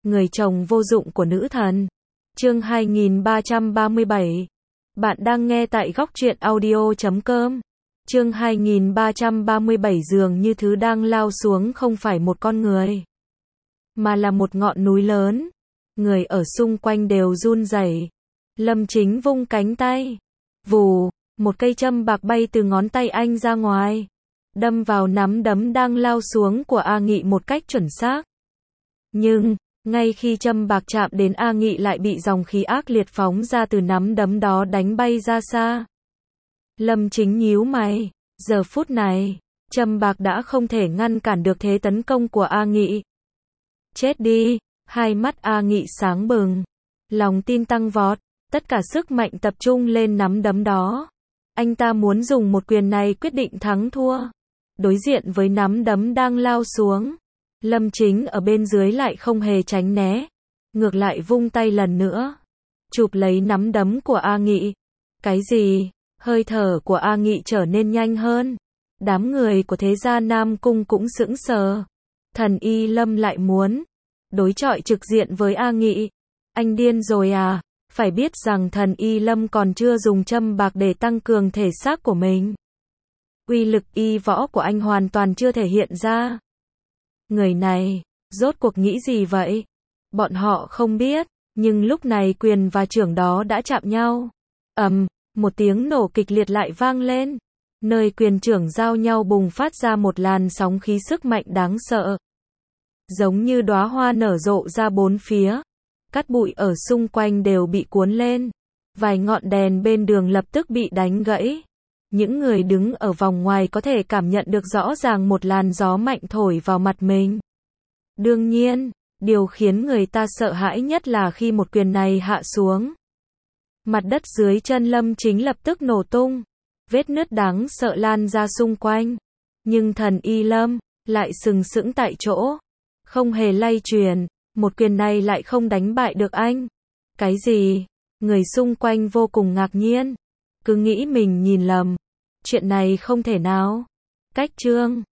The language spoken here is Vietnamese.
người chồng vô dụng của nữ thần. Chương 2337. Bạn đang nghe tại góc truyện audio.com. Chương 2337 dường như thứ đang lao xuống không phải một con người, mà là một ngọn núi lớn. Người ở xung quanh đều run rẩy. Lâm Chính vung cánh tay. Vù, một cây châm bạc bay từ ngón tay anh ra ngoài, đâm vào nắm đấm đang lao xuống của A Nghị một cách chuẩn xác. Nhưng, ngay khi châm bạc chạm đến A Nghị lại bị dòng khí ác liệt phóng ra từ nắm đấm đó đánh bay ra xa. Lâm Chính nhíu mày, giờ phút này, châm bạc đã không thể ngăn cản được thế tấn công của A Nghị. Chết đi, hai mắt A Nghị sáng bừng, lòng tin tăng vọt, tất cả sức mạnh tập trung lên nắm đấm đó. Anh ta muốn dùng một quyền này quyết định thắng thua. Đối diện với nắm đấm đang lao xuống, Lâm Chính ở bên dưới lại không hề tránh né, ngược lại vung tay lần nữa, chụp lấy nắm đấm của A Nghị. Cái gì? Hơi thở của A Nghị trở nên nhanh hơn. Đám người của thế gia Nam Cung cũng sững sờ. Thần Y Lâm lại muốn đối chọi trực diện với A Nghị. Anh điên rồi à? Phải biết rằng thần Y Lâm còn chưa dùng châm bạc để tăng cường thể xác của mình. Uy lực y võ của anh hoàn toàn chưa thể hiện ra. Người này, rốt cuộc nghĩ gì vậy? Bọn họ không biết, nhưng lúc này quyền và chưởng đó đã chạm nhau. Một tiếng nổ kịch liệt lại vang lên. Nơi quyền chưởng giao nhau bùng phát ra một làn sóng khí sức mạnh đáng sợ. Giống như đóa hoa nở rộ ra bốn phía. Cát bụi ở xung quanh đều bị cuốn lên. Vài ngọn đèn bên đường lập tức bị đánh gãy. Những người đứng ở vòng ngoài có thể cảm nhận được rõ ràng một làn gió mạnh thổi vào mặt mình. Đương nhiên, điều khiến người ta sợ hãi nhất là khi một quyền này hạ xuống, mặt đất dưới chân Lâm Chính lập tức nổ tung. Vết nứt đáng sợ lan ra xung quanh. Nhưng thần Y Lâm lại sừng sững tại chỗ, không hề lay chuyển. Một quyền này lại không đánh bại được anh. Cái gì? Người xung quanh vô cùng ngạc nhiên, cứ nghĩ mình nhìn lầm. Chuyện này không thể nào. Cách chương